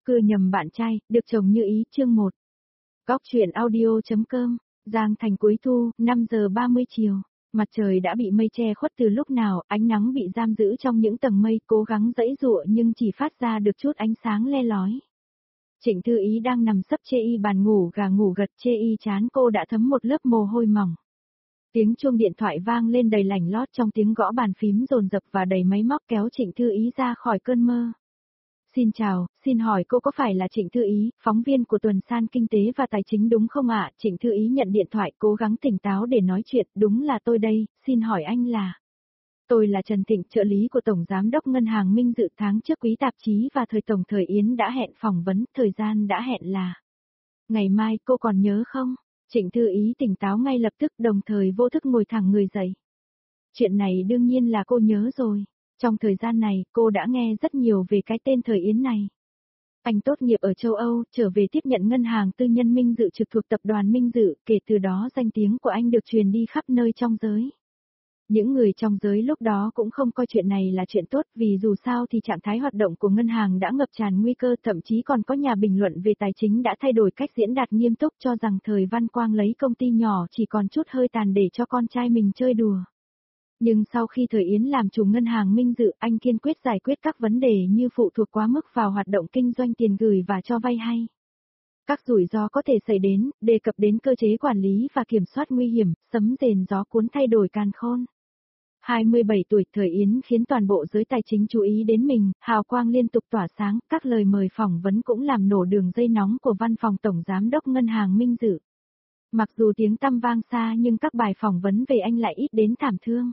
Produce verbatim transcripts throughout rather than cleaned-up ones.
cưa nhầm bạn trai, được chồng như ý chương một. Góc truyện audio.com, Giang Thành cuối thu, năm giờ ba mươi chiều. Mặt trời đã bị mây che khuất từ lúc nào, ánh nắng bị giam giữ trong những tầng mây, cố gắng giãy giụa nhưng chỉ phát ra được chút ánh sáng le lói. Trịnh Thư Ý đang nằm sấp chê y bàn ngủ gà ngủ gật, chê y chán cô đã thấm một lớp mồ hôi mỏng. Tiếng chuông điện thoại vang lên đầy lảnh lót trong tiếng gõ bàn phím dồn dập và đầy máy móc kéo Trịnh Thư Ý ra khỏi cơn mơ. Xin chào, xin hỏi cô có phải là Trịnh Thư Ý, phóng viên của tuần san Kinh tế và Tài chính đúng không ạ? Trịnh Thư Ý nhận điện thoại cố gắng tỉnh táo để nói chuyện, đúng là tôi đây, xin hỏi anh là... Tôi là Trần Thịnh, trợ lý của Tổng Giám đốc Ngân hàng Minh Dự. Tháng trước quý tạp chí và Thời Tổng Thời Yến đã hẹn phỏng vấn, thời gian đã hẹn là... Ngày mai, cô còn nhớ không? Trịnh Thư Ý tỉnh táo ngay lập tức, đồng thời vô thức ngồi thẳng người dậy. Chuyện này đương nhiên là cô nhớ rồi. Trong thời gian này, cô đã nghe rất nhiều về cái tên Thời Yến này. Anh tốt nghiệp ở châu Âu, trở về tiếp nhận ngân hàng tư nhân Minh Dự trực thuộc tập đoàn Minh Dự, kể từ đó danh tiếng của anh được truyền đi khắp nơi trong giới. Những người trong giới lúc đó cũng không coi chuyện này là chuyện tốt, vì dù sao thì trạng thái hoạt động của ngân hàng đã ngập tràn nguy cơ, thậm chí còn có nhà bình luận về tài chính đã thay đổi cách diễn đạt nghiêm túc, cho rằng Thời Văn Quang lấy công ty nhỏ chỉ còn chút hơi tàn để cho con trai mình chơi đùa. Nhưng sau khi Thời Yến làm chủ ngân hàng Minh Dự, anh kiên quyết giải quyết các vấn đề như phụ thuộc quá mức vào hoạt động kinh doanh tiền gửi và cho vay hay các rủi ro có thể xảy đến, đề cập đến cơ chế quản lý và kiểm soát nguy hiểm, sấm rền gió cuốn thay đổi càn khôn. hai mươi bảy tuổi, Thời Yến khiến toàn bộ giới tài chính chú ý đến mình, hào quang liên tục tỏa sáng, các lời mời phỏng vấn cũng làm nổ đường dây nóng của văn phòng Tổng Giám đốc Ngân hàng Minh Dự. Mặc dù tiếng tăm vang xa nhưng các bài phỏng vấn về anh lại ít đến thảm thương.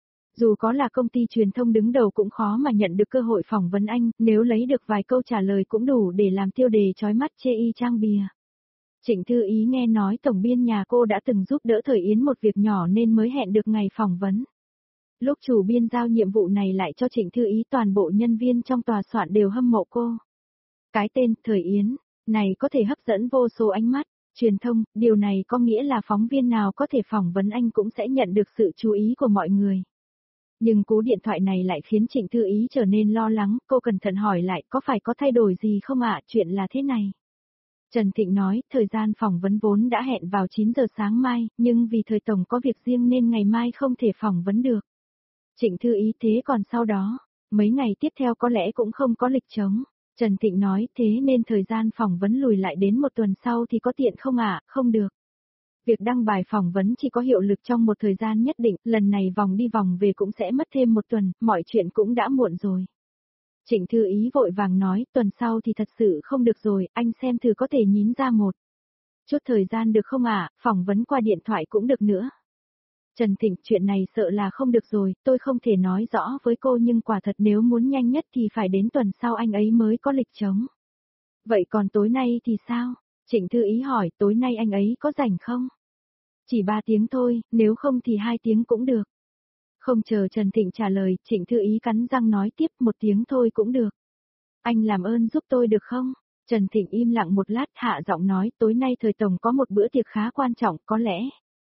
Dù có là công ty truyền thông đứng đầu cũng khó mà nhận được cơ hội phỏng vấn anh, nếu lấy được vài câu trả lời cũng đủ để làm tiêu đề chói mắt chê y trang bìa. Trịnh Thư Ý nghe nói tổng biên nhà cô đã từng giúp đỡ Thời Yến một việc nhỏ nên mới hẹn được ngày phỏng vấn. Lúc chủ biên giao nhiệm vụ này lại cho Trịnh Thư Ý, toàn bộ nhân viên trong tòa soạn đều hâm mộ cô. Cái tên Thời Yến này có thể hấp dẫn vô số ánh mắt truyền thông, điều này có nghĩa là phóng viên nào có thể phỏng vấn anh cũng sẽ nhận được sự chú ý của mọi người. Nhưng cú điện thoại này lại khiến Trịnh Thư Ý trở nên lo lắng, cô cẩn thận hỏi lại có phải có thay đổi gì không ạ, chuyện là thế này. Trần Thịnh nói, thời gian phỏng vấn vốn đã hẹn vào chín giờ sáng mai, nhưng vì Thời Tổng có việc riêng nên ngày mai không thể phỏng vấn được. Trịnh Thư Ý thế còn sau đó, mấy ngày tiếp theo có lẽ cũng không có lịch trống. Trần Thịnh nói, thế nên thời gian phỏng vấn lùi lại đến một tuần sau thì có tiện không ạ, không được. Việc đăng bài phỏng vấn chỉ có hiệu lực trong một thời gian nhất định, lần này vòng đi vòng về cũng sẽ mất thêm một tuần, mọi chuyện cũng đã muộn rồi. Trịnh Thư Ý vội vàng nói, tuần sau thì thật sự không được rồi, anh xem thử có thể nhín ra một chút thời gian được không ạ, phỏng vấn qua điện thoại cũng được nữa. Trần Thịnh, chuyện này sợ là không được rồi, tôi không thể nói rõ với cô nhưng quả thật nếu muốn nhanh nhất thì phải đến tuần sau anh ấy mới có lịch trống. Vậy còn tối nay thì sao? Trịnh Thư Ý hỏi, tối nay anh ấy có rảnh không? Chỉ ba tiếng thôi, nếu không thì hai tiếng cũng được. Không chờ Trần Thịnh trả lời, Trịnh Thư Ý cắn răng nói tiếp, một tiếng thôi cũng được. Anh làm ơn giúp tôi được không? Trần Thịnh im lặng một lát, hạ giọng nói, tối nay Thời Tổng có một bữa tiệc khá quan trọng, có lẽ.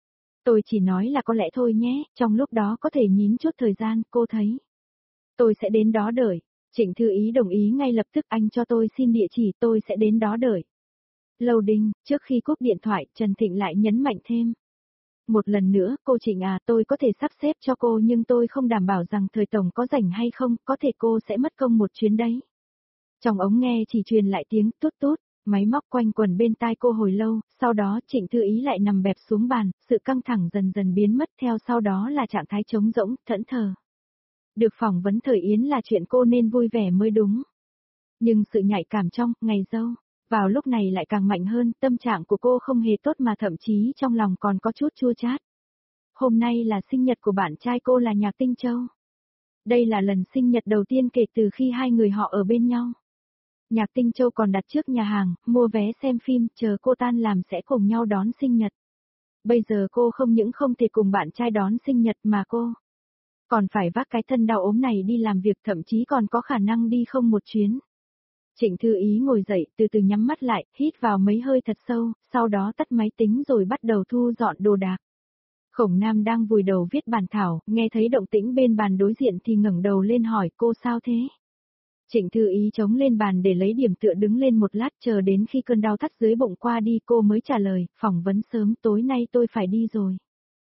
Tôi chỉ nói là có lẽ thôi nhé, trong lúc đó có thể nhín chút thời gian, cô thấy. Tôi sẽ đến đó đợi. Trịnh Thư Ý đồng ý ngay lập tức, anh cho tôi xin địa chỉ, tôi sẽ đến đó đợi. Loading, trước khi cúp điện thoại, Trần Thịnh lại nhấn mạnh thêm. Một lần nữa, cô Trịnh à, tôi có thể sắp xếp cho cô nhưng tôi không đảm bảo rằng Thời Tổng có rảnh hay không, có thể cô sẽ mất công một chuyến đấy. Trong ống nghe chỉ truyền lại tiếng tút tút, máy móc quanh quần bên tai cô hồi lâu, sau đó Trịnh Thư Ý lại nằm bẹp xuống bàn, sự căng thẳng dần dần biến mất, theo sau đó là trạng thái trống rỗng, thẫn thờ. Được phỏng vấn Thời Yến là chuyện cô nên vui vẻ mới đúng. Nhưng sự nhạy cảm trong ngày dâu vào lúc này lại càng mạnh hơn, tâm trạng của cô không hề tốt mà thậm chí trong lòng còn có chút chua chát. Hôm nay là sinh nhật của bạn trai cô là Nhạc Tinh Châu. Đây là lần sinh nhật đầu tiên kể từ khi hai người họ ở bên nhau. Nhạc Tinh Châu còn đặt trước nhà hàng, mua vé xem phim, chờ cô tan làm sẽ cùng nhau đón sinh nhật. Bây giờ cô không những không thể cùng bạn trai đón sinh nhật mà cô còn phải vác cái thân đau ốm này đi làm việc, thậm chí còn có khả năng đi không một chuyến. Trịnh Thư Ý ngồi dậy, từ từ nhắm mắt lại, hít vào mấy hơi thật sâu, sau đó tắt máy tính rồi bắt đầu thu dọn đồ đạc. Khổng Nam đang vùi đầu viết bản thảo, nghe thấy động tĩnh bên bàn đối diện thì ngẩng đầu lên hỏi, cô sao thế? Trịnh Thư Ý chống lên bàn để lấy điểm tựa đứng lên một lát chờ đến khi cơn đau thắt dưới bụng qua đi cô mới trả lời, phỏng vấn sớm tối nay tôi phải đi rồi.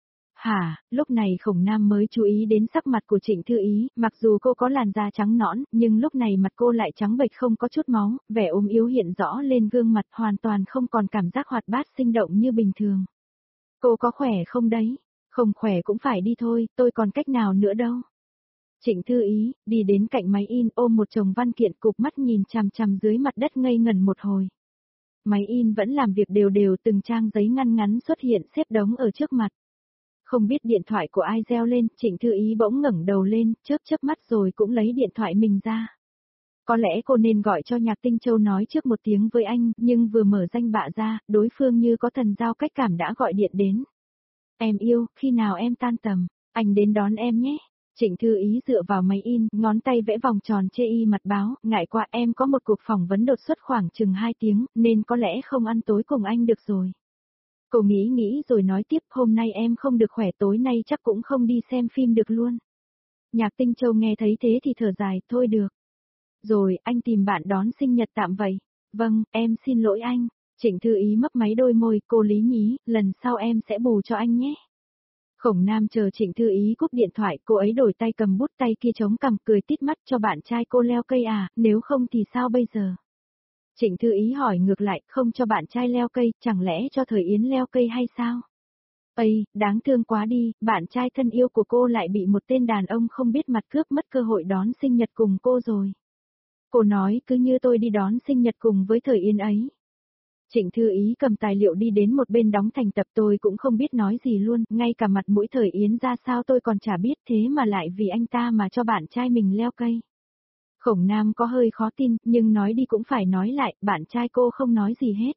Hả, lúc này Khổng Nam mới chú ý đến sắc mặt của Trịnh Thư Ý, mặc dù cô có làn da trắng nõn, nhưng lúc này mặt cô lại trắng bệch không có chút máu, vẻ ốm yếu hiện rõ lên gương mặt hoàn toàn không còn cảm giác hoạt bát sinh động như bình thường. Cô có khỏe không đấy? Không khỏe cũng phải đi thôi, tôi còn cách nào nữa đâu. Trịnh Thư Ý, đi đến cạnh máy in ôm một chồng văn kiện cụp mắt nhìn chằm chằm dưới mặt đất ngây ngẩn một hồi. Máy in vẫn làm việc đều đều từng trang giấy ngăn ngắn xuất hiện xếp đống ở trước mặt. Không biết điện thoại của ai reo lên, Trịnh Thư Ý bỗng ngẩng đầu lên, chớp chớp mắt rồi cũng lấy điện thoại mình ra. Có lẽ cô nên gọi cho Nhạc Tinh Châu nói trước một tiếng với anh, nhưng vừa mở danh bạ ra, đối phương như có thần giao cách cảm đã gọi điện đến. Em yêu, khi nào em tan tầm, anh đến đón em nhé. Trịnh Thư Ý dựa vào máy in, ngón tay vẽ vòng tròn chê y mặt báo, ngại quá em có một cuộc phỏng vấn đột xuất khoảng chừng hai tiếng, nên có lẽ không ăn tối cùng anh được rồi. Cô nghĩ nghĩ rồi nói tiếp, hôm nay em không được khỏe, tối nay chắc cũng không đi xem phim được luôn. Nhạc Tinh Châu nghe thấy thế thì thở dài, thôi được. Rồi, anh tìm bạn đón sinh nhật tạm vậy. Vâng, em xin lỗi anh. Trịnh Thư Ý mấp máy đôi môi, cô lý nhí, lần sau em sẽ bù cho anh nhé. Khổng Nam chờ Trịnh Thư Ý cúp điện thoại, cô ấy đổi tay cầm bút, tay kia chống cằm cười tít mắt, cho bạn trai cô leo cây à, nếu không thì sao bây giờ? Trịnh Thư Ý hỏi ngược lại, không cho bạn trai leo cây, chẳng lẽ cho Thời Yến leo cây hay sao? Ây, đáng thương quá đi, bạn trai thân yêu của cô lại bị một tên đàn ông không biết mặt cướp mất cơ hội đón sinh nhật cùng cô rồi. Cô nói cứ như tôi đi đón sinh nhật cùng với Thời Yến ấy. Trịnh Thư Ý cầm tài liệu đi đến một bên đóng thành tập, tôi cũng không biết nói gì luôn, ngay cả mặt mũi Thời Yến ra sao tôi còn chả biết, thế mà lại vì anh ta mà cho bạn trai mình leo cây. Khổng Nam có hơi khó tin, nhưng nói đi cũng phải nói lại, bạn trai cô không nói gì hết.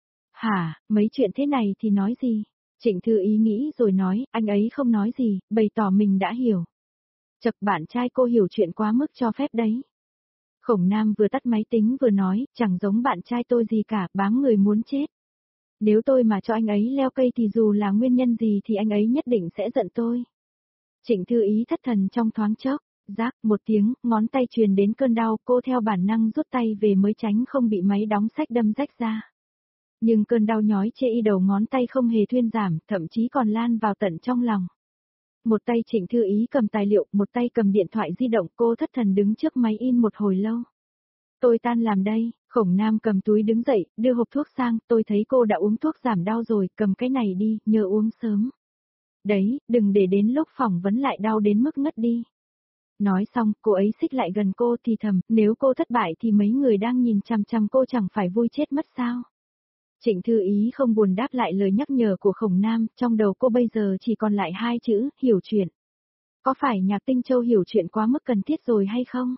Hả, mấy chuyện thế này thì nói gì? Trịnh Thư Ý nghĩ rồi nói, anh ấy không nói gì, bày tỏ mình đã hiểu. Chật, bạn trai cô hiểu chuyện quá mức cho phép đấy. Khổng Nam vừa tắt máy tính vừa nói, chẳng giống bạn trai tôi gì cả, bám người muốn chết. Nếu tôi mà cho anh ấy leo cây thì dù là nguyên nhân gì thì anh ấy nhất định sẽ giận tôi. Trịnh Thư Ý thất thần trong thoáng chốc, rác một tiếng, ngón tay truyền đến cơn đau, cô theo bản năng rút tay về mới tránh không bị máy đóng sách đâm rách ra. Nhưng cơn đau nhói chê y đầu ngón tay không hề thuyên giảm, thậm chí còn lan vào tận trong lòng. Một tay Trịnh Thư Ý cầm tài liệu, một tay cầm điện thoại di động, cô thất thần đứng trước máy in một hồi lâu. Tôi tan làm đây, Khổng Nam cầm túi đứng dậy, đưa hộp thuốc sang, tôi thấy cô đã uống thuốc giảm đau rồi, cầm cái này đi, nhớ uống sớm. Đấy, đừng để đến lúc phỏng vấn lại đau đến mức ngất đi. Nói xong, cô ấy xích lại gần cô thì thầm, nếu cô thất bại thì mấy người đang nhìn chằm chằm cô chẳng phải vui chết mất sao. Trịnh Thư Ý không buồn đáp lại lời nhắc nhở của Khổng Nam, trong đầu cô bây giờ chỉ còn lại hai chữ, hiểu chuyện. Có phải Nhạc Tinh Châu hiểu chuyện quá mức cần thiết rồi hay không?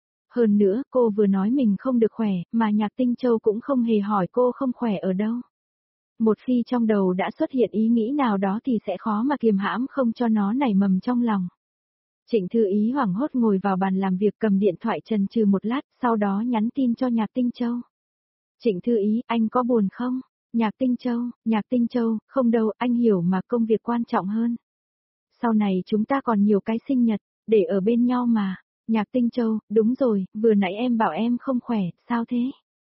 Hơn nữa, cô vừa nói mình không được khỏe, mà Nhạc Tinh Châu cũng không hề hỏi cô không khỏe ở đâu. Một khi trong đầu đã xuất hiện ý nghĩ nào đó thì sẽ khó mà kiềm hãm không cho nó nảy mầm trong lòng. Trịnh Thư Ý hoảng hốt ngồi vào bàn làm việc cầm điện thoại chần chừ một lát, sau đó nhắn tin cho Nhạc Tinh Châu. Trịnh Thư Ý, anh có buồn không? Nhạc Tinh Châu, Nhạc Tinh Châu, không đâu, anh hiểu mà, công việc quan trọng hơn. Sau này chúng ta còn nhiều cái sinh nhật, để ở bên nhau mà. Nhạc Tinh Châu, đúng rồi, vừa nãy em bảo em không khỏe, sao thế?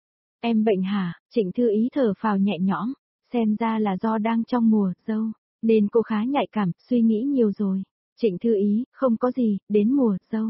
Em bệnh hả? Trịnh Thư Ý thở phào nhẹ nhõm, xem ra là do đang trong mùa dâu, nên cô khá nhạy cảm, suy nghĩ nhiều rồi. Trịnh Thư Ý, không có gì, đến mùa dâu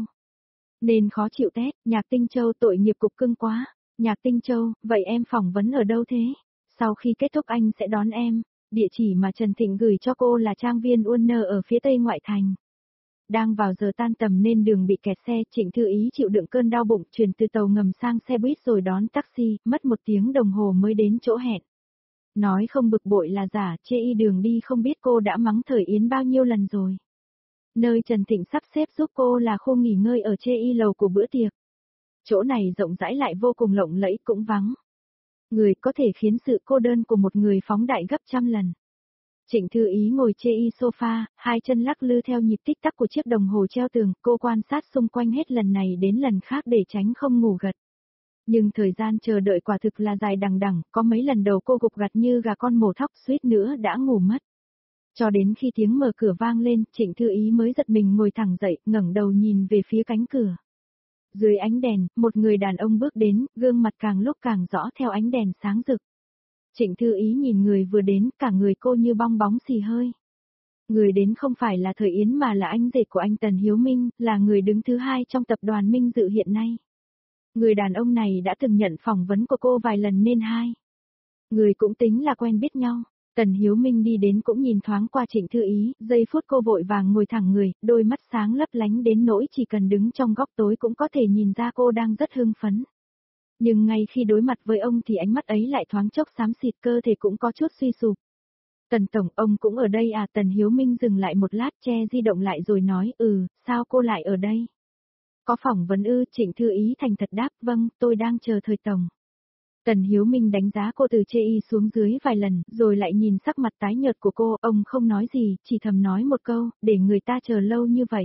nên khó chịu tét. Nhạc Tinh Châu, tội nghiệp cục cưng quá. Nhạc Tinh Châu, vậy em phỏng vấn ở đâu thế? Sau khi kết thúc anh sẽ đón em. Địa chỉ mà Trần Thịnh gửi cho cô là trang viên Warner ở phía tây ngoại thành. Đang vào giờ tan tầm nên đường bị kẹt xe, Trịnh Thư Ý chịu đựng cơn đau bụng, chuyển từ tàu ngầm sang xe buýt rồi đón taxi, mất một tiếng đồng hồ mới đến chỗ hẹn. Nói không bực bội là giả, chê y đường đi không biết cô đã mắng Thời Yến bao nhiêu lần rồi. Nơi Trần Thịnh sắp xếp giúp cô là khu nghỉ ngơi ở chê y lầu của bữa tiệc. Chỗ này rộng rãi lại vô cùng lộng lẫy cũng vắng. Người có thể khiến sự cô đơn của một người phóng đại gấp trăm lần. Trịnh Thư Ý ngồi chê y sofa, hai chân lắc lư theo nhịp tích tắc của chiếc đồng hồ treo tường, cô quan sát xung quanh hết lần này đến lần khác để tránh không ngủ gật. Nhưng thời gian chờ đợi quả thực là dài đằng đẵng, có mấy lần đầu cô gục gặt như gà con mổ thóc, suýt nữa đã ngủ mất. Cho đến khi tiếng mở cửa vang lên, Trịnh Thư Ý mới giật mình ngồi thẳng dậy, ngẩng đầu nhìn về phía cánh cửa. Dưới ánh đèn, một người đàn ông bước đến, gương mặt càng lúc càng rõ theo ánh đèn sáng rực. Trịnh Thư Ý nhìn người vừa đến, cả người cô như bong bóng xì hơi. Người đến không phải là Thời Yến mà là anh rể của anh Tần Hiếu Minh, là người đứng thứ hai trong tập đoàn Minh Dự hiện nay. Người đàn ông này đã từng nhận phỏng vấn của cô vài lần nên hai. Người cũng tính là quen biết nhau. Tần Hiếu Minh đi đến cũng nhìn thoáng qua Trịnh Thư Ý, giây phút cô vội vàng ngồi thẳng người, đôi mắt sáng lấp lánh đến nỗi chỉ cần đứng trong góc tối cũng có thể nhìn ra cô đang rất hưng phấn. Nhưng ngay khi đối mặt với ông thì ánh mắt ấy lại thoáng chốc xám xịt, cơ thể cũng có chút suy sụp. Tần Tổng, ông cũng ở đây à? Tần Hiếu Minh dừng lại một lát, che di động lại rồi nói, ừ, sao cô lại ở đây? Có phỏng vấn ư? Trịnh Thư Ý thành thật đáp, vâng, tôi đang chờ Thời Tổng. Tần Hiếu Minh đánh giá cô từ chê y xuống dưới vài lần, rồi lại nhìn sắc mặt tái nhợt của cô, ông không nói gì, chỉ thầm nói một câu, để người ta chờ lâu như vậy.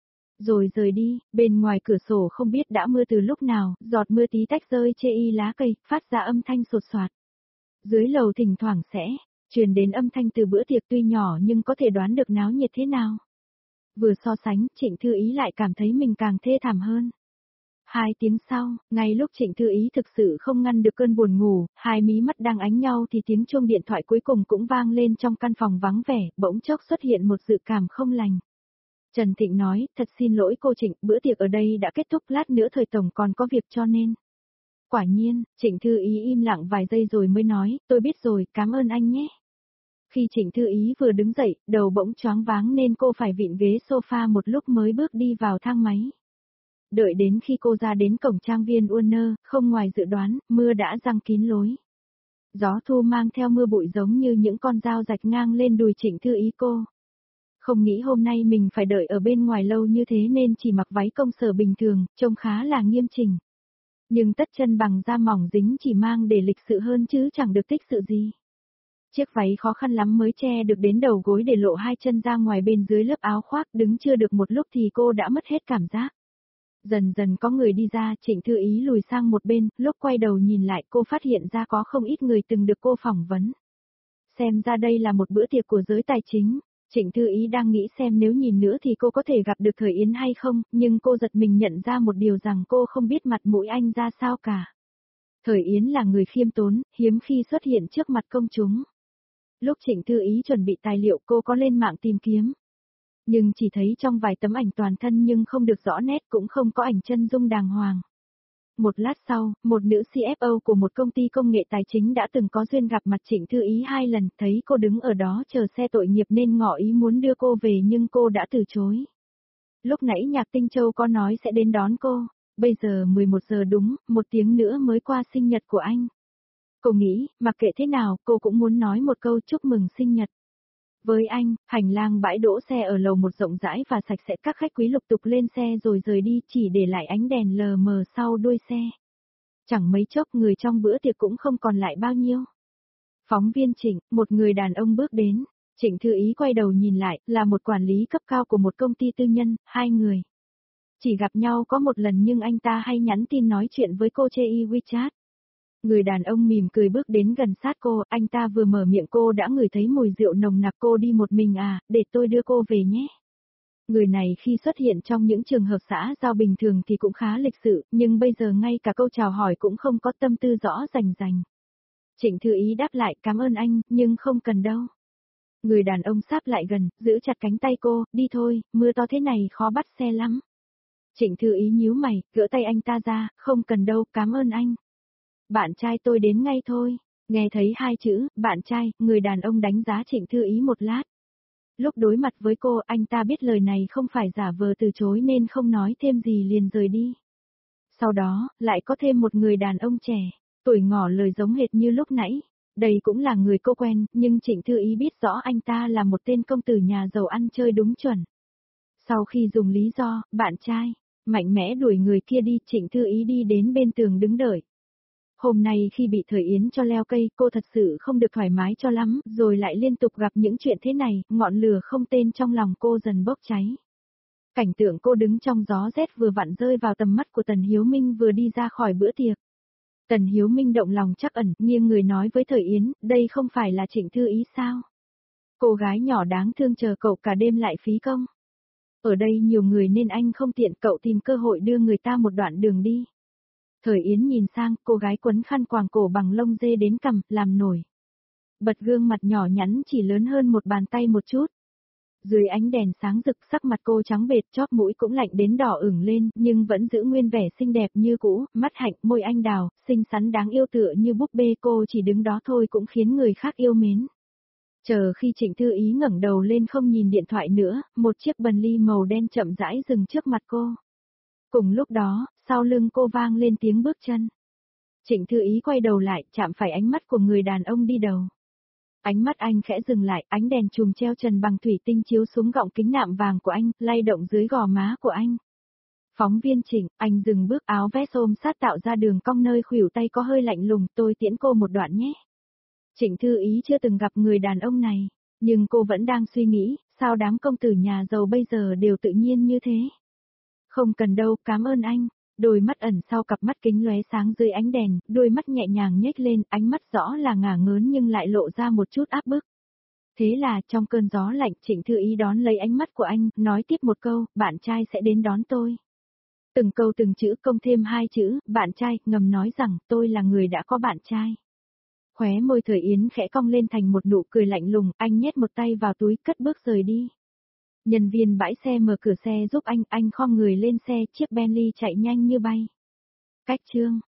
Rồi rời đi, bên ngoài cửa sổ không biết đã mưa từ lúc nào, giọt mưa tí tách rơi chê y lá cây, phát ra âm thanh sột soạt. Dưới lầu thỉnh thoảng sẽ truyền đến âm thanh từ bữa tiệc, tuy nhỏ nhưng có thể đoán được náo nhiệt thế nào. Vừa so sánh, Trịnh Thư Ý lại cảm thấy mình càng thê thảm hơn. Hai tiếng sau, ngay lúc Trịnh Thư Ý thực sự không ngăn được cơn buồn ngủ, hai mí mắt đang ánh nhau thì tiếng chuông điện thoại cuối cùng cũng vang lên trong căn phòng vắng vẻ, bỗng chốc xuất hiện một dự cảm không lành. Trần Thịnh nói, thật xin lỗi cô Trịnh, bữa tiệc ở đây đã kết thúc, lát nữa Thời Tổng còn có việc cho nên. Quả nhiên, Trịnh Thư Ý im lặng vài giây rồi mới nói, tôi biết rồi, cảm ơn anh nhé. Khi Trịnh Thư Ý vừa đứng dậy, đầu bỗng choáng váng nên cô phải vịn ghế sofa một lúc mới bước đi vào thang máy. Đợi đến khi cô ra đến cổng trang viên Warner, không ngoài dự đoán, mưa đã giăng kín lối. Gió thu mang theo mưa bụi giống như những con dao rạch ngang lên đùi Trịnh Thư Ý cô. Không nghĩ hôm nay mình phải đợi ở bên ngoài lâu như thế nên chỉ mặc váy công sở bình thường, trông khá là nghiêm chỉnh. Nhưng tất chân bằng da mỏng dính chỉ mang để lịch sự hơn chứ chẳng được tích sự gì. Chiếc váy khó khăn lắm mới che được đến đầu gối để lộ hai chân ra ngoài bên dưới lớp áo khoác, đứng chưa được một lúc thì cô đã mất hết cảm giác. Dần dần có người đi ra, Trịnh Thư Ý lùi sang một bên, lúc quay đầu nhìn lại cô phát hiện ra có không ít người từng được cô phỏng vấn. Xem ra đây là một bữa tiệc của giới tài chính. Trịnh Thư Ý đang nghĩ xem nếu nhìn nữa thì cô có thể gặp được Thời Yến hay không, nhưng cô giật mình nhận ra một điều rằng cô không biết mặt mũi anh ra sao cả. Thời Yến là người khiêm tốn, hiếm khi xuất hiện trước mặt công chúng. Lúc Trịnh Thư Ý chuẩn bị tài liệu cô có lên mạng tìm kiếm. Nhưng chỉ thấy trong vài tấm ảnh toàn thân nhưng không được rõ nét, cũng không có ảnh chân dung đàng hoàng. Một lát sau, một nữ xê ép ô của một công ty công nghệ tài chính đã từng có duyên gặp mặt Trịnh Thư Ý hai lần, thấy cô đứng ở đó chờ xe tội nghiệp nên ngỏ ý muốn đưa cô về nhưng cô đã từ chối. Lúc nãy Nhạc Tinh Châu có nói sẽ đến đón cô, bây giờ mười một giờ đúng, một tiếng nữa mới qua sinh nhật của anh. Cô nghĩ, mặc kệ thế nào, cô cũng muốn nói một câu chúc mừng sinh nhật. Với anh, hành lang bãi đỗ xe ở lầu một rộng rãi và sạch sẽ, các khách quý lục tục lên xe rồi rời đi, chỉ để lại ánh đèn lờ mờ sau đuôi xe. Chẳng mấy chốc người trong bữa tiệc cũng không còn lại bao nhiêu. Phóng viên Trịnh, một người đàn ông bước đến. Trịnh Thư Ý quay đầu nhìn lại, là một quản lý cấp cao của một công ty tư nhân, hai người. Chỉ gặp nhau có một lần nhưng anh ta hay nhắn tin nói chuyện với cô trên WeChat. Người đàn ông mỉm cười bước đến gần sát cô, anh ta vừa mở miệng cô đã ngửi thấy mùi rượu nồng nặc. Cô đi một mình à, để tôi đưa cô về nhé. Người này khi xuất hiện trong những trường hợp xã giao bình thường thì cũng khá lịch sự, nhưng bây giờ ngay cả câu chào hỏi cũng không có, tâm tư rõ rành rành. Trịnh Thư Ý đáp lại, cảm ơn anh, nhưng không cần đâu. Người đàn ông sáp lại gần, giữ chặt cánh tay cô, đi thôi, mưa to thế này khó bắt xe lắm. Trịnh Thư Ý nhíu mày, gỡ tay anh ta ra, không cần đâu, cảm ơn anh. Bạn trai tôi đến ngay thôi. Nghe thấy hai chữ, bạn trai, người đàn ông đánh giá Trịnh Thư Ý một lát. Lúc đối mặt với cô, anh ta biết lời này không phải giả vờ từ chối nên không nói thêm gì liền rời đi. Sau đó, lại có thêm một người đàn ông trẻ, tuổi ngỏ lời giống hệt như lúc nãy. Đây cũng là người cô quen, nhưng Trịnh Thư Ý biết rõ anh ta là một tên công tử nhà giàu ăn chơi đúng chuẩn. Sau khi dùng lý do, bạn trai, mạnh mẽ đuổi người kia đi, Trịnh Thư Ý đi đến bên tường đứng đợi. Hôm nay khi bị Thời Yến cho leo cây, cô thật sự không được thoải mái cho lắm, rồi lại liên tục gặp những chuyện thế này, ngọn lửa không tên trong lòng cô dần bốc cháy. Cảnh tượng cô đứng trong gió rét vừa vặn rơi vào tầm mắt của Tần Hiếu Minh vừa đi ra khỏi bữa tiệc. Tần Hiếu Minh động lòng trắc ẩn, nghiêng người nói với Thời Yến, đây không phải là Trịnh Thư Ý sao? Cô gái nhỏ đáng thương chờ cậu cả đêm lại phí công. Ở đây nhiều người nên anh không tiện, cậu tìm cơ hội đưa người ta một đoạn đường đi. Thời Yến nhìn sang, cô gái quấn khăn quàng cổ bằng lông dê đến cằm, làm nổi. Bật gương mặt nhỏ nhắn chỉ lớn hơn một bàn tay một chút. Dưới ánh đèn sáng rực, sắc mặt cô trắng bệch, chóp mũi cũng lạnh đến đỏ ửng lên, nhưng vẫn giữ nguyên vẻ xinh đẹp như cũ, mắt hạnh, môi anh đào, xinh xắn đáng yêu tựa như búp bê, cô chỉ đứng đó thôi cũng khiến người khác yêu mến. Chờ khi Trịnh Thư Ý ngẩng đầu lên không nhìn điện thoại nữa, một chiếc Bentley màu đen chậm rãi dừng trước mặt cô. Cùng lúc đó, sau lưng cô vang lên tiếng bước chân. Trịnh Thư Ý quay đầu lại, chạm phải ánh mắt của người đàn ông đi đầu. Ánh mắt anh khẽ dừng lại, ánh đèn chùm treo trần bằng thủy tinh chiếu xuống gọng kính nạm vàng của anh, lay động dưới gò má của anh. Phóng viên Trịnh, anh dừng bước, áo vest ôm sát tạo ra đường cong nơi khuỷu tay có hơi lạnh lùng, tôi tiễn cô một đoạn nhé. Trịnh Thư Ý chưa từng gặp người đàn ông này, nhưng cô vẫn đang suy nghĩ, sao đám công tử nhà giàu bây giờ đều tự nhiên như thế. Không cần đâu, cảm ơn anh. Đôi mắt ẩn sau cặp mắt kính lóe sáng dưới ánh đèn, đôi mắt nhẹ nhàng nhếch lên, ánh mắt rõ là ngả ngớn nhưng lại lộ ra một chút áp bức. Thế là trong cơn gió lạnh, Trịnh Thư Ý đón lấy ánh mắt của anh, nói tiếp một câu, bạn trai sẽ đến đón tôi. Từng câu từng chữ công thêm hai chữ, bạn trai, ngầm nói rằng tôi là người đã có bạn trai. Khóe môi Thời Yến khẽ cong lên thành một nụ cười lạnh lùng, anh nhét một tay vào túi, cất bước rời đi. Nhân viên bãi xe mở cửa xe giúp anh, anh khom người lên xe, chiếc Bentley chạy nhanh như bay. Cách chương